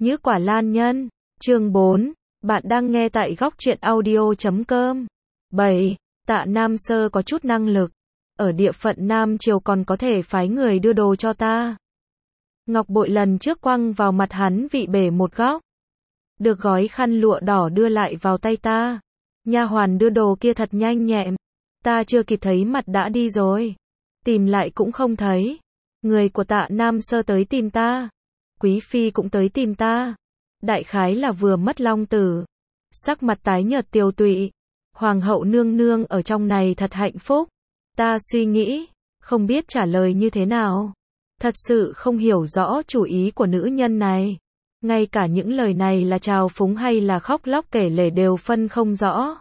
Như Quả Lan Nhân, chương 4, bạn đang nghe tại góc truyện audio.com. 7. Tạ Nam Sơ có chút năng lực, ở địa phận Nam Triều còn có thể phái người đưa đồ cho ta. Ngọc bội lần trước quăng vào mặt hắn vị bể một góc, được gói khăn lụa đỏ đưa lại vào tay ta. Nha hoàn đưa đồ kia thật nhanh nhẹn, ta chưa kịp thấy mặt đã đi rồi, tìm lại cũng không thấy. Người của Tạ Nam Sơ tới tìm ta, quý phi cũng tới tìm ta, đại khái là vừa mất long tử, sắc mặt tái nhợt tiều tụy. Hoàng hậu nương nương ở trong này thật hạnh phúc. Ta suy nghĩ, không biết trả lời như thế nào. Thật sự không hiểu rõ chủ ý của nữ nhân này. Ngay cả những lời này là trào phúng hay là khóc lóc kể lể đều phân không rõ.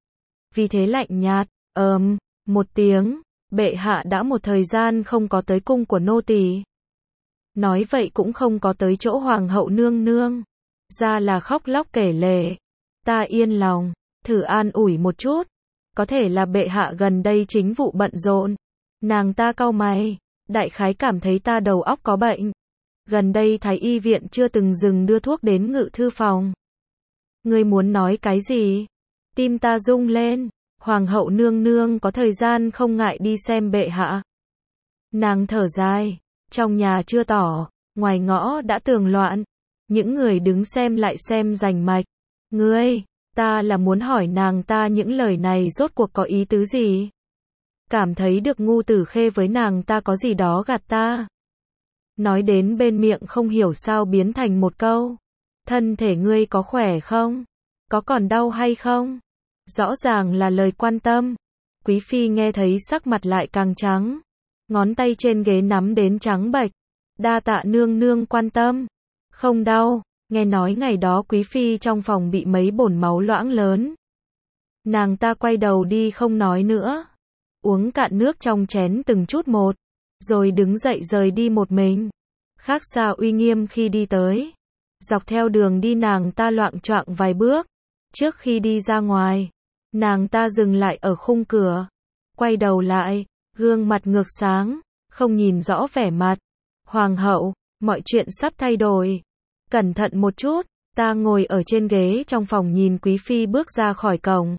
Vì thế lạnh nhạt, một tiếng, bệ hạ đã một thời gian không có tới cung của nô tỳ. Nói vậy cũng không có tới chỗ hoàng hậu nương nương. Ra là khóc lóc kể lể. Ta yên lòng, thử an ủi một chút. Có thể là bệ hạ gần đây chính vụ bận rộn. Nàng ta cau mày, đại khái cảm thấy ta đầu óc có bệnh. Gần đây thái y viện chưa từng dừng đưa thuốc đến ngự thư phòng. Ngươi muốn nói cái gì? Tim ta rung lên. Hoàng hậu nương nương có thời gian không ngại đi xem bệ hạ. Nàng thở dài, trong nhà chưa tỏ, ngoài ngõ đã tường loạn. Những người đứng xem lại xem rành mạch. Ngươi, ta là muốn hỏi nàng ta những lời này rốt cuộc có ý tứ gì? Cảm thấy được Ngu Tử Khê với nàng ta có gì đó gạt ta. Nói đến bên miệng không hiểu sao biến thành một câu. Thân thể ngươi có khỏe không? Có còn đau hay không? Rõ ràng là lời quan tâm. Quý phi nghe thấy sắc mặt lại càng trắng. Ngón tay trên ghế nắm đến trắng bệch. Đa tạ nương nương quan tâm. Không đau. Nghe nói ngày đó quý phi trong phòng bị mấy bồn máu loãng lớn. Nàng ta quay đầu đi không nói nữa. Uống cạn nước trong chén từng chút một. Rồi đứng dậy rời đi một mình. Khác xa uy nghiêm khi đi tới. Dọc theo đường đi nàng ta loạng choạng vài bước. Trước khi đi ra ngoài, nàng ta dừng lại ở khung cửa. Quay đầu lại, gương mặt ngược sáng, không nhìn rõ vẻ mặt. Hoàng hậu, mọi chuyện sắp thay đổi. Cẩn thận một chút. Ta ngồi ở trên ghế trong phòng nhìn quý phi bước ra khỏi cổng.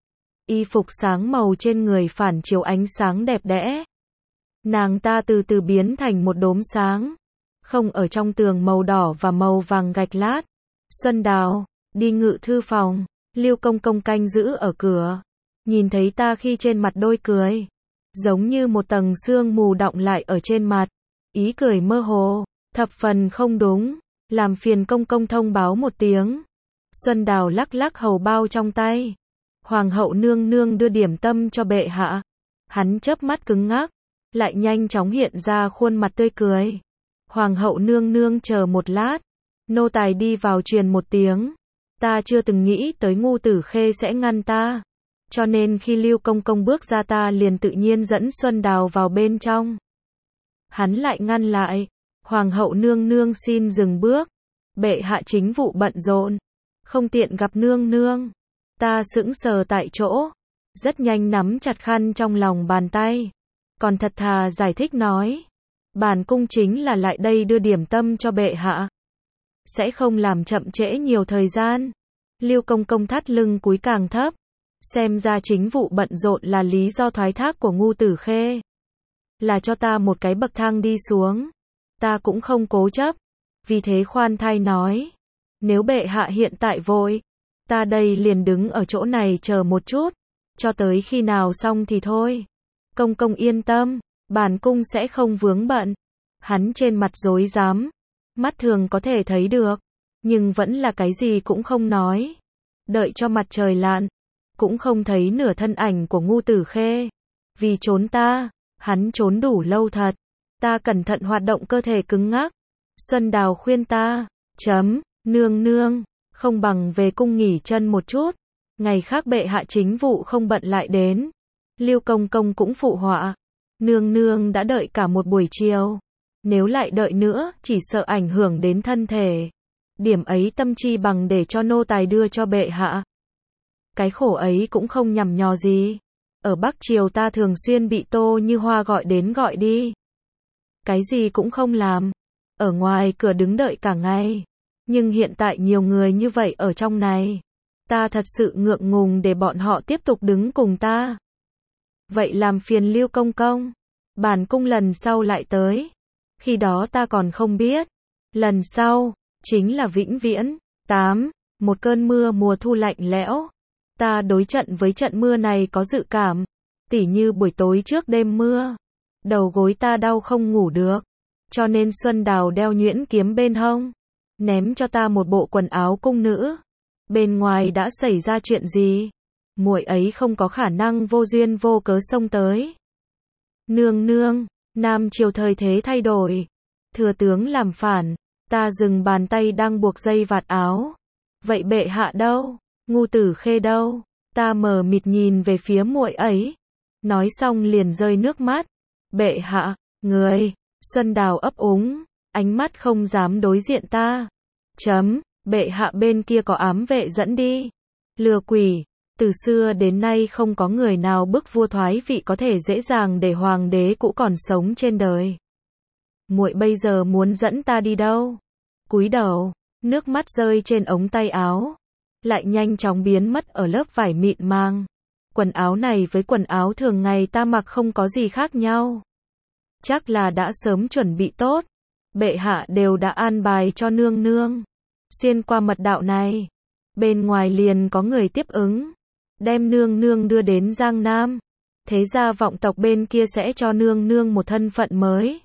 Y phục sáng màu trên người phản chiếu ánh sáng đẹp đẽ. Nàng ta từ từ biến thành một đốm sáng. Không ở trong tường màu đỏ và màu vàng gạch lát. Xuân Đào, đi ngự thư phòng. Lưu Công Công canh giữ ở cửa. Nhìn thấy ta khi trên mặt đôi cười. Giống như một tầng sương mù đọng lại ở trên mặt. Ý cười mơ hồ, thập phần không đúng. Làm phiền công công thông báo một tiếng. Xuân Đào lắc lắc hầu bao trong tay. Hoàng hậu nương nương đưa điểm tâm cho bệ hạ. Hắn chớp mắt cứng ngắc, lại nhanh chóng hiện ra khuôn mặt tươi cười. Hoàng hậu nương nương chờ một lát. Nô tài đi vào truyền một tiếng. Ta chưa từng nghĩ tới Ngu Tử Khê sẽ ngăn ta. Cho nên khi Lưu Công Công bước ra ta liền tự nhiên dẫn Xuân Đào vào bên trong. Hắn lại ngăn lại. Hoàng hậu nương nương xin dừng bước. Bệ hạ chính vụ bận rộn, không tiện gặp nương nương. Ta sững sờ tại chỗ. Rất nhanh nắm chặt khăn trong lòng bàn tay. Còn thật thà giải thích nói. Bản cung chính là lại đây đưa điểm tâm cho bệ hạ. Sẽ không làm chậm trễ nhiều thời gian. Lưu Công Công thắt lưng cúi càng thấp. Xem ra chính vụ bận rộn là lý do thoái thác của Ngu Tử Khê. Là cho ta một cái bậc thang đi xuống. Ta cũng không cố chấp. Vì thế khoan thai nói. Nếu bệ hạ hiện tại vội, ta đây liền đứng ở chỗ này chờ một chút. Cho tới khi nào xong thì thôi. Công công yên tâm, bản cung sẽ không vướng bận. Hắn trên mặt rối rắm. Mắt thường có thể thấy được. Nhưng vẫn là cái gì cũng không nói. Đợi cho mặt trời lặn. Cũng không thấy nửa thân ảnh của Ngu Tử Khê. Vì trốn ta, hắn trốn đủ lâu thật. Ta cẩn thận hoạt động cơ thể cứng ngắc. Xuân Đào khuyên ta. Nương nương, không bằng về cung nghỉ chân một chút. Ngày khác bệ hạ chính vụ không bận lại đến. Lưu Công Công cũng phụ họa. Nương nương đã đợi cả một buổi chiều. Nếu lại đợi nữa, chỉ sợ ảnh hưởng đến thân thể. Điểm ấy tâm chi bằng để cho nô tài đưa cho bệ hạ. Cái khổ ấy cũng không nhằm nhò gì. Ở Bắc Triều ta thường xuyên bị Tô Như Hoa gọi đến gọi đi. Cái gì cũng không làm. Ở ngoài cửa đứng đợi cả ngày. Nhưng hiện tại nhiều người như vậy ở trong này. Ta thật sự ngượng ngùng để bọn họ tiếp tục đứng cùng ta. Vậy làm phiền Lưu công công. Bản cung lần sau lại tới. Khi đó ta còn không biết. Lần sau, chính là vĩnh viễn. 8. Một cơn mưa mùa thu lạnh lẽo. Ta đối trận với trận mưa này có dự cảm. Tỉ như buổi tối trước đêm mưa. Đầu gối ta đau không ngủ được. Cho nên Xuân Đào đeo nhuyễn kiếm bên hông. Ném cho ta một bộ quần áo cung nữ. Bên ngoài đã xảy ra chuyện gì? Muội ấy không có khả năng vô duyên vô cớ xông tới. Nương nương, Nam triều thời thế thay đổi. Thừa tướng làm phản. Ta dừng bàn tay đang buộc dây vạt áo. Vậy bệ hạ đâu? Ngu Tử Khê đâu? Ta mờ mịt nhìn về phía muội ấy. Nói xong liền rơi nước mắt. Bệ hạ, người. Xuân Đào ấp úng, ánh mắt không dám đối diện ta. Bệ hạ bên kia có ám vệ dẫn đi. Lừa quỷ. Từ xưa đến nay không có người nào bức vua thoái vị có thể dễ dàng để hoàng đế cũ còn sống trên đời. Muội bây giờ muốn dẫn ta đi đâu? Cúi đầu, nước mắt rơi trên ống tay áo, lại nhanh chóng biến mất ở lớp vải mịn màng. Quần áo này với quần áo thường ngày ta mặc không có gì khác nhau. Chắc là đã sớm chuẩn bị tốt. Bệ hạ đều đã an bài cho nương nương. Xuyên qua mật đạo này, bên ngoài liền có người tiếp ứng, đem nương nương đưa đến Giang Nam. Thế ra vọng tộc bên kia sẽ cho nương nương một thân phận mới.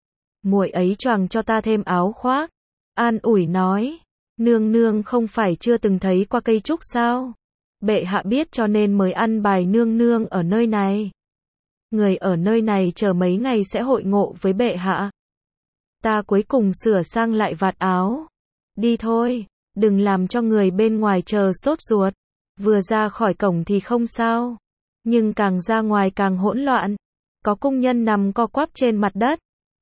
Muội ấy choàng cho ta thêm áo khoác, an ủi nói, nương nương không phải chưa từng thấy qua cây trúc sao? Bệ hạ biết cho nên mới ăn bài nương nương ở nơi này. Người ở nơi này chờ mấy ngày sẽ hội ngộ với bệ hạ. Ta cuối cùng sửa sang lại vạt áo. Đi thôi, đừng làm cho người bên ngoài chờ sốt ruột. Vừa ra khỏi cổng thì không sao, nhưng càng ra ngoài càng hỗn loạn. Có cung nhân nằm co quắp trên mặt đất,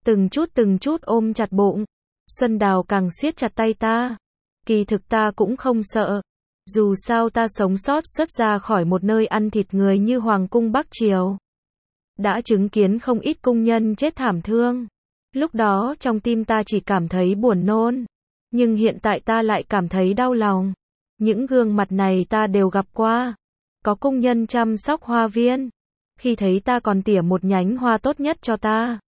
từng chút ôm chặt bụng. Xuân Đào càng siết chặt tay ta. Kỳ thực ta cũng không sợ. Dù sao ta sống sót xuất ra khỏi một nơi ăn thịt người như Hoàng cung Bắc Triều. Đã chứng kiến không ít cung nhân chết thảm thương. Lúc đó trong tim ta chỉ cảm thấy buồn nôn. Nhưng hiện tại ta lại cảm thấy đau lòng. Những gương mặt này ta đều gặp qua. Có cung nhân chăm sóc hoa viên. Khi thấy ta còn tỉa một nhánh hoa tốt nhất cho ta.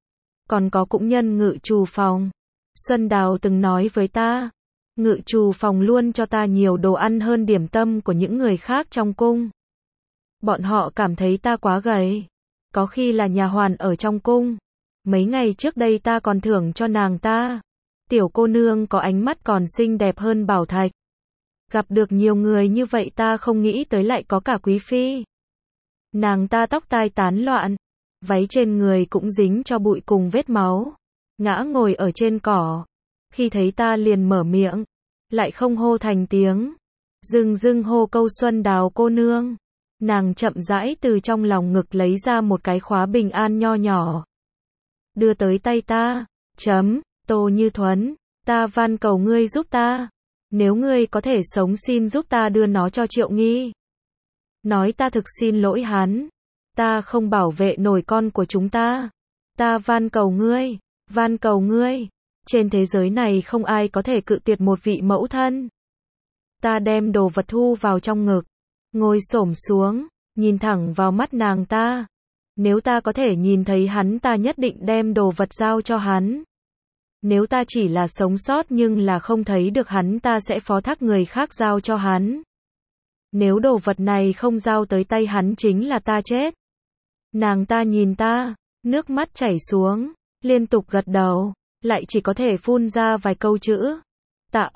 Còn có cũng nhân ngự trù phòng. Xuân Đào từng nói với ta. Ngự trù phòng luôn cho ta nhiều đồ ăn hơn điểm tâm của những người khác trong cung. Bọn họ cảm thấy ta quá gầy. Có khi là nhà hoàn ở trong cung. Mấy ngày trước đây ta còn thưởng cho nàng ta. Tiểu cô nương có ánh mắt còn xinh đẹp hơn bảo thạch. Gặp được nhiều người như vậy ta không nghĩ tới lại có cả quý phi. Nàng ta tóc tai tán loạn. Váy trên người cũng dính cho bụi cùng vết máu. Ngã ngồi ở trên cỏ. Khi thấy ta liền mở miệng. Lại không hô thành tiếng. Dưng hô câu Xuân Đào cô nương. Nàng chậm rãi từ trong lòng ngực lấy ra một cái khóa bình an nho nhỏ. Đưa tới tay ta. Tô Như Thuấn, ta van cầu ngươi giúp ta. Nếu ngươi có thể sống xin giúp ta đưa nó cho Triệu Nghi. Nói ta thực xin lỗi hắn. Ta không bảo vệ nổi con của chúng ta. Ta van cầu ngươi. Van cầu ngươi. Trên thế giới này không ai có thể cự tuyệt một vị mẫu thân. Ta đem đồ vật thu vào trong ngực. Ngồi xổm xuống. Nhìn thẳng vào mắt nàng ta. Nếu ta có thể nhìn thấy hắn ta nhất định đem đồ vật giao cho hắn. Nếu ta chỉ là sống sót nhưng là không thấy được hắn ta sẽ phó thác người khác giao cho hắn. Nếu đồ vật này không giao tới tay hắn chính là ta chết. Nàng ta nhìn ta, nước mắt chảy xuống, liên tục gật đầu, lại chỉ có thể phun ra vài câu chữ. Tạ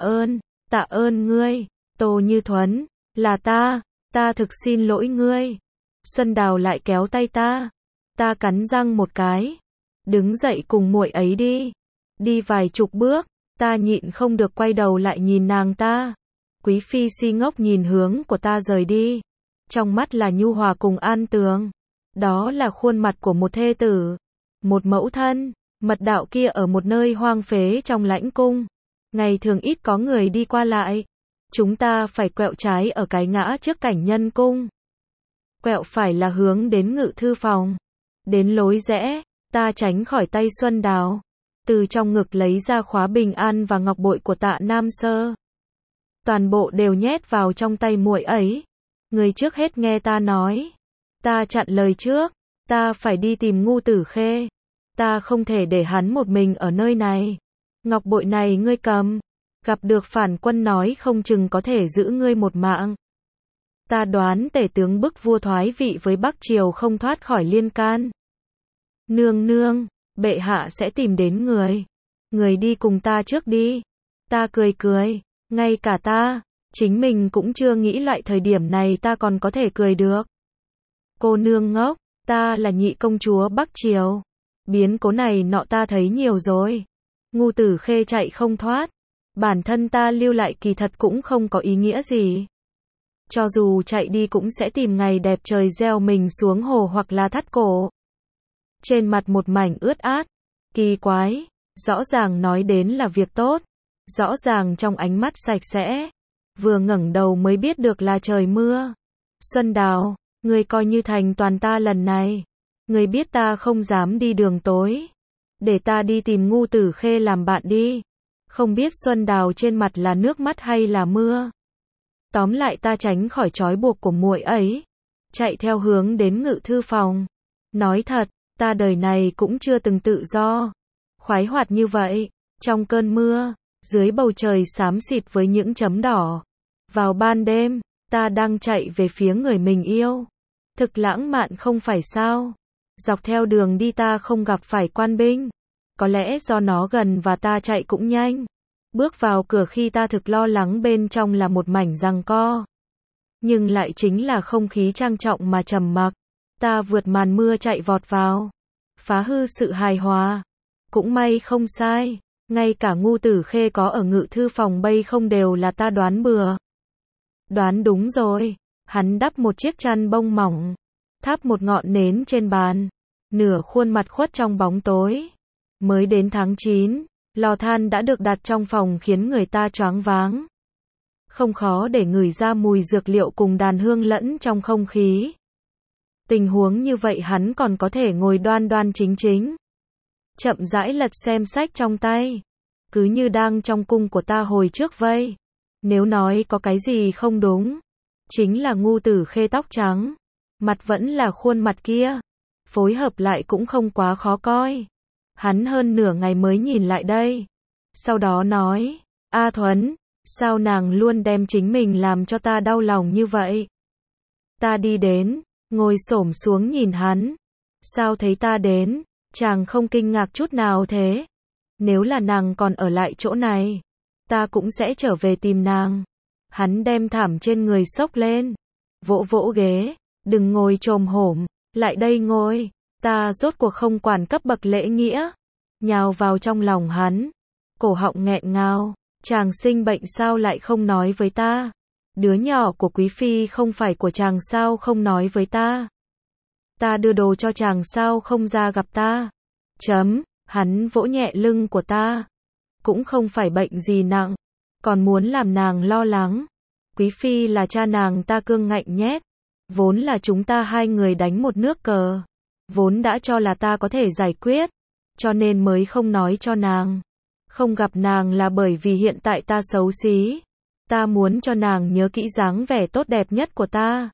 ơn ngươi, Tô Như Thuấn, là ta thực xin lỗi ngươi. Xuân Đào lại kéo tay ta cắn răng một cái, đứng dậy cùng muội ấy đi. Đi vài chục bước, ta nhịn không được quay đầu lại nhìn nàng ta. Quý phi si ngốc nhìn hướng của ta rời đi. Trong mắt là nhu hòa cùng an tường. Đó là khuôn mặt của một thê tử, một mẫu thân. Mật đạo kia ở một nơi hoang phế trong lãnh cung. Ngày thường ít có người đi qua lại. Chúng ta phải quẹo trái ở cái ngã trước cảnh nhân cung. Quẹo phải là hướng đến ngự thư phòng. Đến lối rẽ, ta tránh khỏi tay Xuân Đào. từ trong ngực lấy ra khóa bình an và ngọc bội của Tạ Nam Sơ. Toàn bộ đều nhét vào trong tay muội ấy. Người trước hết nghe ta nói. Ta chặn lời trước. Ta phải đi tìm Ngu Tử Khê. Ta không thể để hắn một mình ở nơi này. Ngọc bội này ngươi cầm. Gặp được phản quân nói không chừng có thể giữ ngươi một mạng. Ta đoán tể tướng bức vua thoái vị với Bắc Triều không thoát khỏi liên can. Nương nương, bệ hạ sẽ tìm đến người. Người đi cùng ta trước đi. Ta cười cười. Ngay cả ta, chính mình cũng chưa nghĩ loại thời điểm này ta còn có thể cười được. Cô nương ngốc, ta là nhị công chúa Bắc Triều. Biến cố này nọ ta thấy nhiều rồi. Ngu Tử Khê chạy không thoát. Bản thân ta lưu lại kỳ thật cũng không có ý nghĩa gì. Cho dù chạy đi cũng sẽ tìm ngày đẹp trời gieo mình xuống hồ hoặc là thắt cổ. Trên mặt một mảnh ướt át. Kỳ quái, rõ ràng nói đến là việc tốt. Rõ ràng trong ánh mắt sạch sẽ. Vừa ngẩng đầu mới biết được là trời mưa. Xuân Đào, ngươi coi như thành toàn ta lần này. Ngươi biết ta không dám đi đường tối. Để ta đi tìm Ngu Tử Khê làm bạn đi. Không biết Xuân Đào trên mặt là nước mắt hay là mưa. Tóm lại ta tránh khỏi trói buộc của muội ấy. Chạy theo hướng đến ngự thư phòng. Nói thật, ta đời này cũng chưa từng tự do. Khoái hoạt như vậy. Trong cơn mưa. Dưới bầu trời xám xịt với những chấm đỏ. Vào ban đêm, ta đang chạy về phía người mình yêu. Thực lãng mạn không phải sao? Dọc theo đường đi ta không gặp phải quan binh. Có lẽ do nó gần và ta chạy cũng nhanh. Bước vào cửa khi ta thực lo lắng bên trong là một mảnh giằng co. Nhưng lại chính là không khí trang trọng mà trầm mặc. Ta vượt màn mưa chạy vọt vào. Phá hư sự hài hòa. Cũng may không sai. Ngay cả Ngu Tử Khê có ở ngự thư phòng bay không đều là ta đoán bừa. Đoán đúng rồi. Hắn đắp một chiếc chăn bông mỏng. Thắp một ngọn nến trên bàn. Nửa khuôn mặt khuất trong bóng tối. Mới đến tháng 9, lò than đã được đặt trong phòng khiến người ta choáng váng. Không khó để ngửi ra mùi dược liệu cùng đàn hương lẫn trong không khí. Tình huống như vậy hắn còn có thể ngồi đoan đoan chính chính. Chậm rãi lật xem sách trong tay. Cứ như đang trong cung của ta hồi trước vây. Nếu nói có cái gì không đúng. Chính là Ngu Tử Khê tóc trắng. Mặt vẫn là khuôn mặt kia. Phối hợp lại cũng không quá khó coi. Hắn hơn nửa ngày mới nhìn lại đây. Sau đó nói. A Thuấn, sao nàng luôn đem chính mình làm cho ta đau lòng như vậy? Ta đi đến. Ngồi xổm xuống nhìn hắn. Sao thấy ta đến? Chàng không kinh ngạc chút nào thế. Nếu là nàng còn ở lại chỗ này, ta cũng sẽ trở về tìm nàng. Hắn đem thảm trên người xốc lên. Vỗ vỗ ghế. Đừng ngồi chồm hổm. Lại đây ngồi. Ta rốt cuộc không quản cấp bậc lễ nghĩa. Nhào vào trong lòng hắn. Cổ họng nghẹn ngào. Chàng sinh bệnh sao lại không nói với ta? Đứa nhỏ của quý phi không phải của chàng sao không nói với ta? Ta đưa đồ cho chàng sao không ra gặp ta? Hắn vỗ nhẹ lưng của ta. Cũng không phải bệnh gì nặng. Còn muốn làm nàng lo lắng. Quý phi là cha nàng ta cương ngạnh nhét. Vốn là chúng ta hai người đánh một nước cờ. Vốn đã cho là ta có thể giải quyết. Cho nên mới không nói cho nàng. Không gặp nàng là bởi vì hiện tại ta xấu xí. Ta muốn cho nàng nhớ kỹ dáng vẻ tốt đẹp nhất của ta.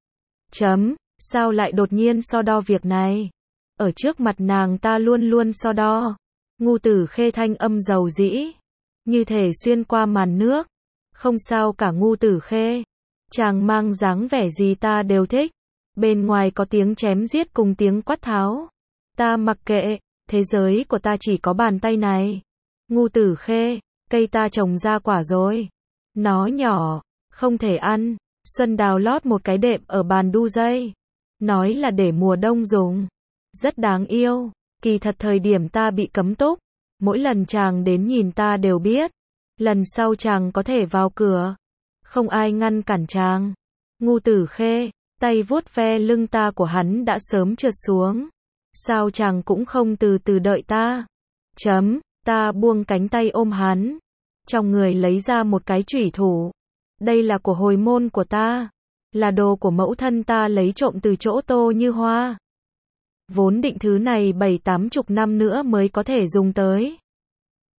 Sao lại đột nhiên so đo việc này? Ở trước mặt nàng ta luôn luôn so đo. Ngu Tử Khê thanh âm dầu dĩ. Như thể xuyên qua màn nước. Không sao cả Ngu Tử Khê. Chàng mang dáng vẻ gì ta đều thích. Bên ngoài có tiếng chém giết cùng tiếng quát tháo. Ta mặc kệ. Thế giới của ta chỉ có bàn tay này. Ngu Tử Khê, cây ta trồng ra quả rồi. Nó nhỏ, không thể ăn. Xuân Đào lót một cái đệm ở bàn đu dây. Nói là để mùa đông dùng. Rất đáng yêu. Kỳ thật thời điểm ta bị cấm túc. Mỗi lần chàng đến nhìn ta đều biết. Lần sau chàng có thể vào cửa. Không ai ngăn cản chàng. Ngu Tử Khê, tay vuốt ve lưng ta của hắn đã sớm trượt xuống. Sao chàng cũng không từ từ đợi ta? Ta buông cánh tay ôm hắn. Trong người lấy ra một cái chủy thủ. Đây là của hồi môn của ta. Là đồ của mẫu thân ta lấy trộm từ chỗ Tô Như Hoa. Vốn định thứ này 7-80 năm nữa mới có thể dùng tới.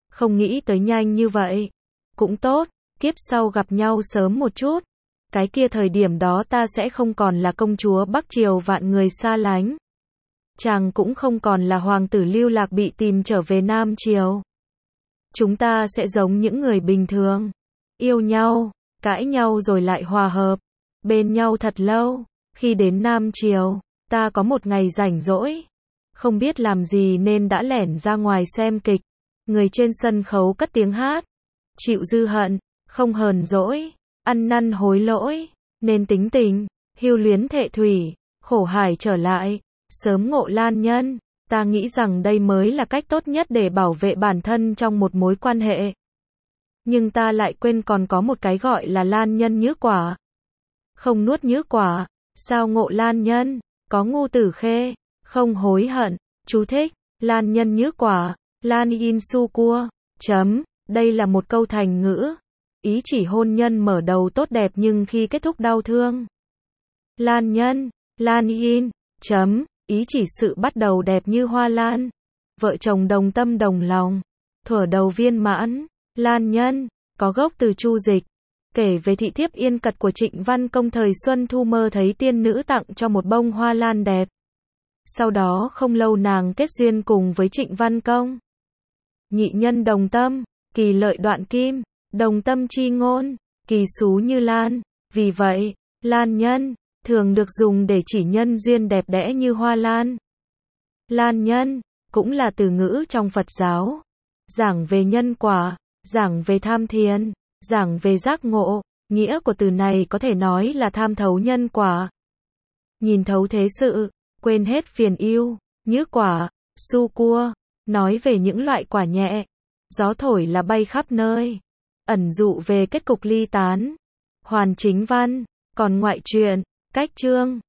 Không nghĩ tới nhanh như vậy. Cũng tốt, kiếp sau gặp nhau sớm một chút. Cái kia thời điểm đó ta sẽ không còn là công chúa Bắc Triều vạn người xa lánh. Chàng cũng không còn là hoàng tử lưu lạc bị tìm trở về Nam Triều. Chúng ta sẽ giống những người bình thường. Yêu nhau, cãi nhau rồi lại hòa hợp. Bên nhau thật lâu. Khi đến Nam Triều, ta có một ngày rảnh rỗi. Không biết làm gì nên đã lẻn ra ngoài xem kịch. Người trên sân khấu cất tiếng hát. Chịu dư hận, không hờn dỗi, ăn năn hối lỗi, nên tính tình, hưu luyến thệ thủy, khổ hải trở lại, sớm ngộ lan nhân. Ta nghĩ rằng đây mới là cách tốt nhất để bảo vệ bản thân trong một mối quan hệ. Nhưng ta lại quên còn có một cái gọi là lan nhân nhứ quả. Không nuốt nhứ quả, sao ngộ lan nhân, có ngu tử khê, không hối hận. Chú thích, lan nhân nhứ quả, lan in su cua, chấm, đây là một câu thành ngữ. Ý chỉ hôn nhân mở đầu tốt đẹp nhưng khi kết thúc đau thương. Lan nhân, lan in, chấm, ý chỉ sự bắt đầu đẹp như hoa lan. Vợ chồng đồng tâm đồng lòng, thuở đầu viên mãn. Lan nhân, có gốc từ Chu Dịch. Kể về thị thiếp Yên Cật của Trịnh Văn Công thời Xuân Thu mơ thấy tiên nữ tặng cho một bông hoa lan đẹp. Sau đó không lâu nàng kết duyên cùng với Trịnh Văn Công. Nhị nhân đồng tâm, kỳ lợi đoạn kim, đồng tâm chi ngôn, kỳ xú như lan. Vì vậy, lan nhân, thường được dùng để chỉ nhân duyên đẹp đẽ như hoa lan. Lan nhân, cũng là từ ngữ trong Phật giáo. Giảng về nhân quả, giảng về tham thiền, giảng về giác ngộ. Nghĩa của từ này có thể nói là tham thấu nhân quả. Nhìn thấu thế sự, quên hết phiền ưu, nhứ quả, su cua, nói về những loại quả nhẹ. Gió thổi là bay khắp nơi. Ẩn dụ về kết cục ly tán. Hoàn chính văn, còn ngoại truyện, cách chương.